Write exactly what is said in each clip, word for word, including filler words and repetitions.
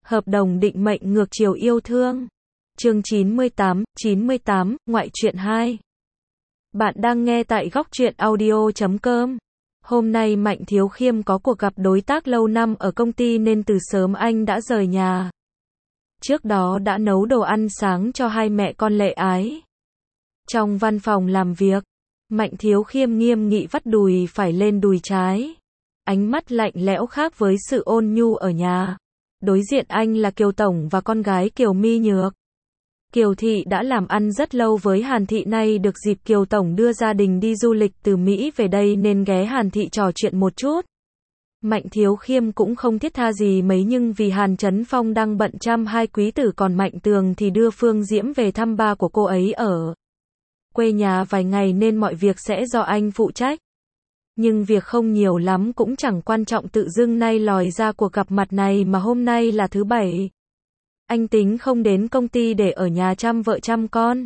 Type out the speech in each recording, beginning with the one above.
Hợp đồng định mệnh ngược chiều yêu thương. Chương chín mươi tám, chín mươi tám, ngoại truyện hai. Bạn đang nghe tại góc truyện audio chấm com. Hôm nay Mạnh Thiếu Khiêm có cuộc gặp đối tác lâu năm ở công ty nên từ sớm anh đã rời nhà. Trước đó đã nấu đồ ăn sáng cho hai mẹ con Lệ Ái. Trong văn phòng làm việc, Mạnh Thiếu Khiêm nghiêm nghị vắt đùi phải lên đùi trái. Ánh mắt lạnh lẽo khác với sự ôn nhu ở nhà. Đối diện anh là Kiều Tổng và con gái Kiều My Nhược. Kiều Thị đã làm ăn rất lâu với Hàn Thị, nay được dịp Kiều Tổng đưa gia đình đi du lịch từ Mỹ về đây nên ghé Hàn Thị trò chuyện một chút. Mạnh Thiếu Khiêm cũng không thiết tha gì mấy, nhưng vì Hàn Chấn Phong đang bận chăm hai quý tử còn Mạnh Tường thì đưa Phương Diễm về thăm ba của cô ấy ở quê nhà vài ngày nên mọi việc sẽ do anh phụ trách. Nhưng việc không nhiều lắm cũng chẳng quan trọng, tự dưng nay lòi ra cuộc gặp mặt này mà hôm nay là thứ bảy. Anh tính không đến công ty để ở nhà chăm vợ chăm con.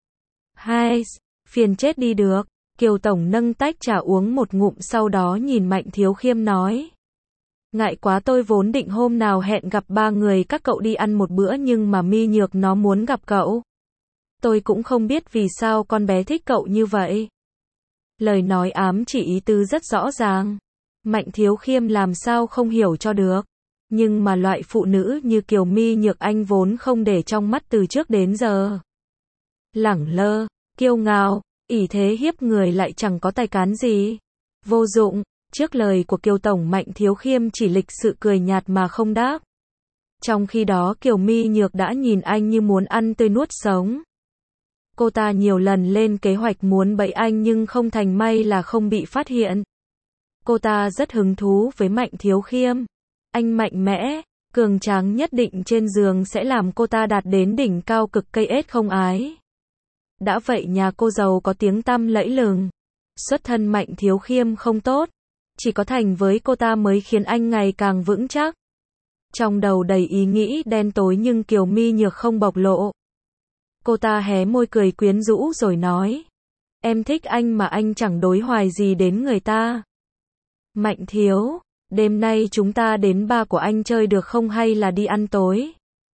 Hai, phiền chết đi được. Kiều Tổng nâng tách trà uống một ngụm sau đó nhìn Mạnh Thiếu Khiêm nói. Ngại quá, tôi vốn định hôm nào hẹn gặp ba người các cậu đi ăn một bữa nhưng mà My Nhược nó muốn gặp cậu. Tôi cũng không biết vì sao con bé thích cậu như vậy. Lời nói ám chỉ ý tứ rất rõ ràng. Mạnh Thiếu Khiêm làm sao không hiểu cho được. Nhưng mà loại phụ nữ như Kiều My Nhược anh vốn không để trong mắt từ trước đến giờ. Lẳng lơ, kiêu ngạo, ỷ thế hiếp người lại chẳng có tài cán gì. Vô dụng. Trước lời của Kiều Tổng, Mạnh Thiếu Khiêm chỉ lịch sự cười nhạt mà không đáp. Trong khi đó Kiều My Nhược đã nhìn anh như muốn ăn tươi nuốt sống. Cô ta nhiều lần lên kế hoạch muốn bẫy anh nhưng không thành, may là không bị phát hiện. Cô ta rất hứng thú với Mạnh Thiếu Khiêm. Anh mạnh mẽ, cường tráng, nhất định trên giường sẽ làm cô ta đạt đến đỉnh cao cực cây ết không ái. Đã vậy nhà cô giàu có tiếng tăm lẫy lừng. Xuất thân Mạnh Thiếu Khiêm không tốt. Chỉ có thành với cô ta mới khiến anh ngày càng vững chắc. Trong đầu đầy ý nghĩ đen tối nhưng Kiều My Nhược không bộc lộ. Cô ta hé môi cười quyến rũ rồi nói. Em thích anh mà anh chẳng đối hoài gì đến người ta. Mạnh Thiếu, đêm nay chúng ta đến bar của anh chơi được không, hay là đi ăn tối?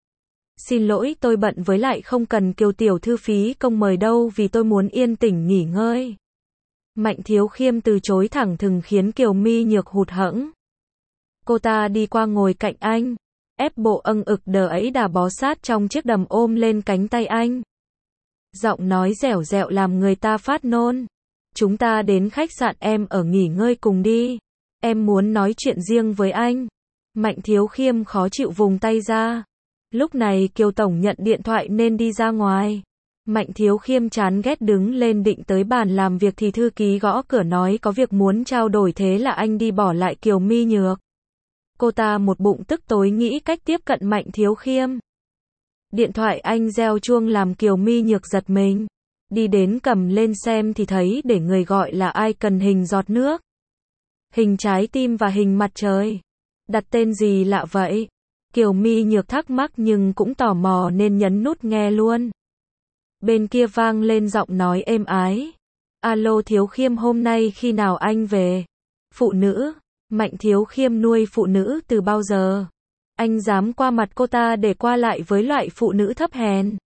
Xin lỗi, tôi bận, với lại không cần Kiều tiểu thư phí công mời đâu, vì tôi muốn yên tĩnh nghỉ ngơi. Mạnh Thiếu Khiêm từ chối thẳng thừng khiến Kiều My Nhược hụt hẫng. Cô ta đi qua ngồi cạnh anh, ép bộ âng ực đờ ấy đà bó sát trong chiếc đầm ôm lên cánh tay anh. Giọng nói dẻo dẹo làm người ta phát nôn. Chúng ta đến khách sạn em ở nghỉ ngơi cùng đi. Em muốn nói chuyện riêng với anh. Mạnh Thiếu Khiêm khó chịu vùng tay ra. Lúc này Kiều Tổng nhận điện thoại nên đi ra ngoài. Mạnh Thiếu Khiêm chán ghét đứng lên định tới bàn làm việc thì thư ký gõ cửa nói có việc muốn trao đổi, thế là anh đi bỏ lại Kiều My Nhược. Cô ta một bụng tức tối nghĩ cách tiếp cận Mạnh Thiếu Khiêm. Điện thoại anh reo chuông làm Kiều My Nhược giật mình. Đi đến cầm lên xem thì thấy để người gọi là ai, cần hình giọt nước, hình trái tim và hình mặt trời. Đặt tên gì lạ vậy? Kiều My Nhược thắc mắc nhưng cũng tò mò nên nhấn nút nghe luôn. Bên kia vang lên giọng nói êm ái. Alo Thiếu Khiêm, hôm nay khi nào anh về? Phụ nữ. Mạnh Thiếu Khiêm nuôi phụ nữ từ bao giờ? Anh dám qua mặt cô ta để qua lại với loại phụ nữ thấp hèn?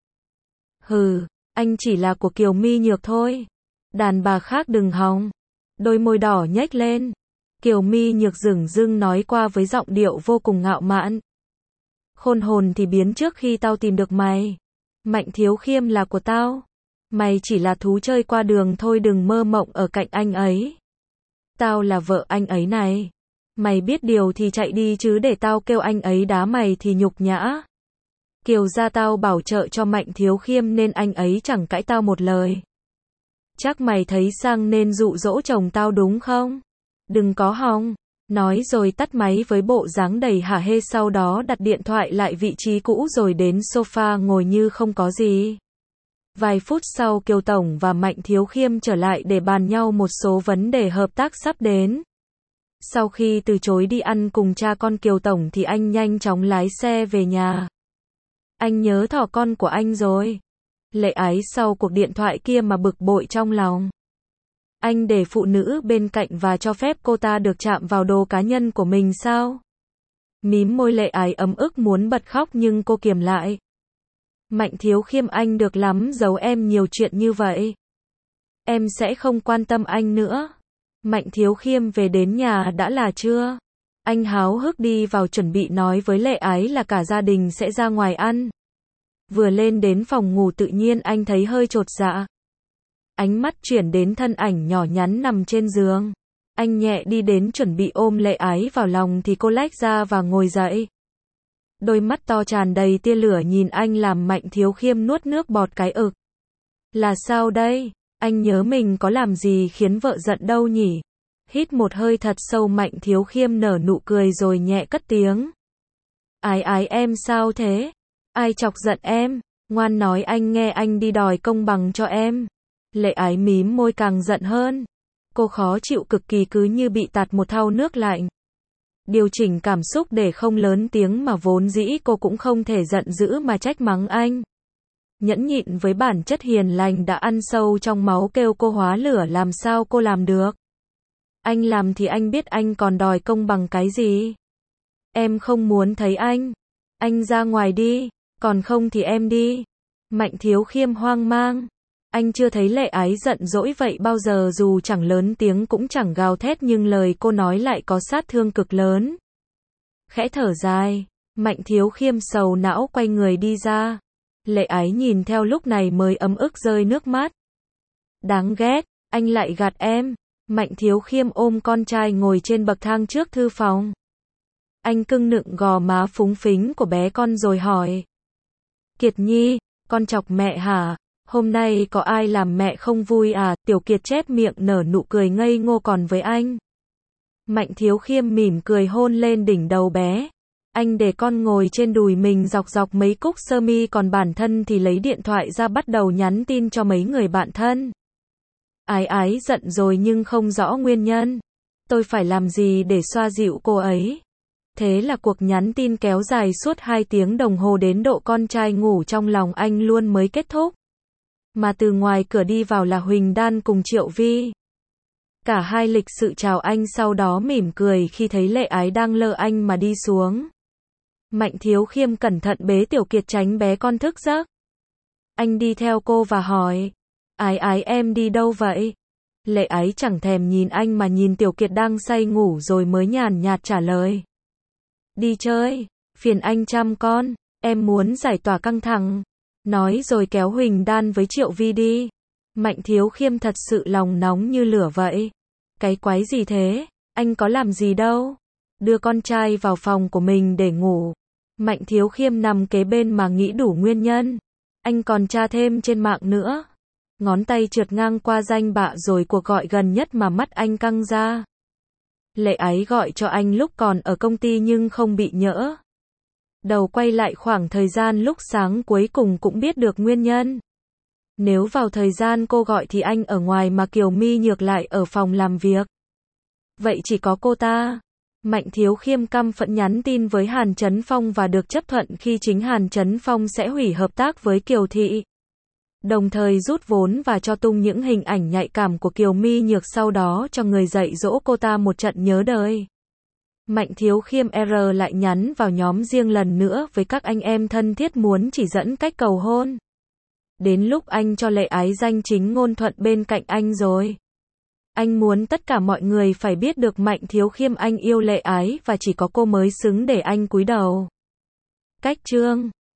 Hừ, anh chỉ là của Kiều My Nhược thôi. Đàn bà khác đừng hòng. Đôi môi đỏ nhếch lên. Kiều My Nhược dửng dưng nói qua với giọng điệu vô cùng ngạo mạn. Khôn hồn thì biến trước khi tao tìm được mày. Mạnh Thiếu Khiêm là của tao. Mày chỉ là thú chơi qua đường thôi, đừng mơ mộng ở cạnh anh ấy. Tao là vợ anh ấy này. Mày biết điều thì chạy đi chứ để tao kêu anh ấy đá mày thì nhục nhã. Kiều gia tao bảo trợ cho Mạnh Thiếu Khiêm nên anh ấy chẳng cãi tao một lời. Chắc mày thấy sang nên dụ dỗ chồng tao đúng không? Đừng có hòng. Nói rồi tắt máy với bộ dáng đầy hả hê, sau đó đặt điện thoại lại vị trí cũ rồi đến sofa ngồi như không có gì. Vài phút sau Kiều Tổng và Mạnh Thiếu Khiêm trở lại để bàn nhau một số vấn đề hợp tác sắp đến. Sau khi từ chối đi ăn cùng cha con Kiều Tổng thì anh nhanh chóng lái xe về nhà. Anh nhớ thỏ con của anh rồi. Lệ Ái sau cuộc điện thoại kia mà bực bội trong lòng. Anh để phụ nữ bên cạnh và cho phép cô ta được chạm vào đồ cá nhân của mình sao? Mím môi Lệ Ái ấm ức muốn bật khóc nhưng cô kiềm lại. Mạnh Thiếu Khiêm, anh được lắm, giấu em nhiều chuyện như vậy. Em sẽ không quan tâm anh nữa. Mạnh Thiếu Khiêm về đến nhà đã là trưa. Anh háo hức đi vào chuẩn bị nói với Lệ Ái là cả gia đình sẽ ra ngoài ăn. Vừa lên đến phòng ngủ tự nhiên anh thấy hơi chột dạ. Ánh mắt chuyển đến thân ảnh nhỏ nhắn nằm trên giường. Anh nhẹ đi đến chuẩn bị ôm Lệ Ái vào lòng thì cô lách ra và ngồi dậy. Đôi mắt to tràn đầy tia lửa nhìn anh làm Mạnh Thiếu Khiêm nuốt nước bọt cái ực. Là sao đây? Anh nhớ mình có làm gì khiến vợ giận đâu nhỉ? Hít một hơi thật sâu, Mạnh Thiếu Khiêm nở nụ cười rồi nhẹ cất tiếng. Ái Ái, em sao thế? Ai chọc giận em? Ngoan nói, anh nghe, anh đi đòi công bằng cho em. Lệ Ái mím môi càng giận hơn. Cô khó chịu cực kỳ, cứ như bị tạt một thau nước lạnh. Điều chỉnh cảm xúc để không lớn tiếng mà vốn dĩ cô cũng không thể giận dữ mà trách mắng anh. Nhẫn nhịn với bản chất hiền lành đã ăn sâu trong máu kêu cô hóa lửa, làm sao cô làm được? Anh làm thì anh biết, anh còn đòi công bằng cái gì? Em không muốn thấy anh. Anh ra ngoài đi, còn không thì em đi. Mạnh Thiếu Khiêm hoang mang. Anh chưa thấy Lệ Ái giận dỗi vậy bao giờ, dù chẳng lớn tiếng cũng chẳng gào thét nhưng lời cô nói lại có sát thương cực lớn. Khẽ thở dài, Mạnh Thiếu Khiêm sầu não quay người đi ra. Lệ Ái nhìn theo lúc này mới ấm ức rơi nước mắt. Đáng ghét, anh lại gạt em. Mạnh Thiếu Khiêm ôm con trai ngồi trên bậc thang trước thư phòng. Anh cưng nựng gò má phúng phính của bé con rồi hỏi. Kiệt Nhi, con chọc mẹ hả? Hôm nay có ai làm mẹ không vui à? Tiểu Kiệt chép miệng nở nụ cười ngây ngô, còn với anh. Mạnh Thiếu Khiêm mỉm cười hôn lên đỉnh đầu bé. Anh để con ngồi trên đùi mình dọc dọc mấy cúc sơ mi, còn bản thân thì lấy điện thoại ra bắt đầu nhắn tin cho mấy người bạn thân. Ái Ái giận rồi nhưng không rõ nguyên nhân. Tôi phải làm gì để xoa dịu cô ấy? Thế là cuộc nhắn tin kéo dài suốt hai tiếng đồng hồ đến độ con trai ngủ trong lòng anh luôn mới kết thúc. Mà từ ngoài cửa đi vào là Huỳnh Đan cùng Triệu Vi. Cả hai lịch sự chào anh, sau đó mỉm cười khi thấy Lệ Ái đang lơ anh mà đi xuống. Mạnh Thiếu Khiêm cẩn thận bế Tiểu Kiệt tránh bé con thức giấc. Anh đi theo cô và hỏi. Ái Ái, em đi đâu vậy? Lệ Ái chẳng thèm nhìn anh mà nhìn Tiểu Kiệt đang say ngủ rồi mới nhàn nhạt trả lời. Đi chơi, phiền anh chăm con, em muốn giải tỏa căng thẳng. Nói rồi kéo Huỳnh Đan với Triệu Vi đi. Mạnh Thiếu Khiêm thật sự lòng nóng như lửa vậy. Cái quái gì thế? Anh có làm gì đâu. Đưa con trai vào phòng của mình để ngủ. Mạnh Thiếu Khiêm nằm kế bên mà nghĩ đủ nguyên nhân. Anh còn tra thêm trên mạng nữa. Ngón tay trượt ngang qua danh bạ rồi cuộc gọi gần nhất mà mắt anh căng ra. Lệ Ái gọi cho anh lúc còn ở công ty nhưng không bị nhỡ. Đầu quay lại khoảng thời gian lúc sáng cuối cùng cũng biết được nguyên nhân. Nếu vào thời gian cô gọi thì anh ở ngoài mà Kiều My Nhược lại ở phòng làm việc. Vậy chỉ có cô ta. Mạnh Thiếu Khiêm căm phẫn nhắn tin với Hàn Chấn Phong và được chấp thuận khi chính Hàn Chấn Phong sẽ hủy hợp tác với Kiều Thị. Đồng thời rút vốn và cho tung những hình ảnh nhạy cảm của Kiều My Nhược, sau đó cho người dạy dỗ cô ta một trận nhớ đời. Mạnh Thiếu Khiêm R lại nhắn vào nhóm riêng lần nữa với các anh em thân thiết muốn chỉ dẫn cách cầu hôn. Đến lúc anh cho Lệ Ái danh chính ngôn thuận bên cạnh anh rồi. Anh muốn tất cả mọi người phải biết được Mạnh Thiếu Khiêm anh yêu Lệ Ái và chỉ có cô mới xứng để anh cúi đầu. Cách chương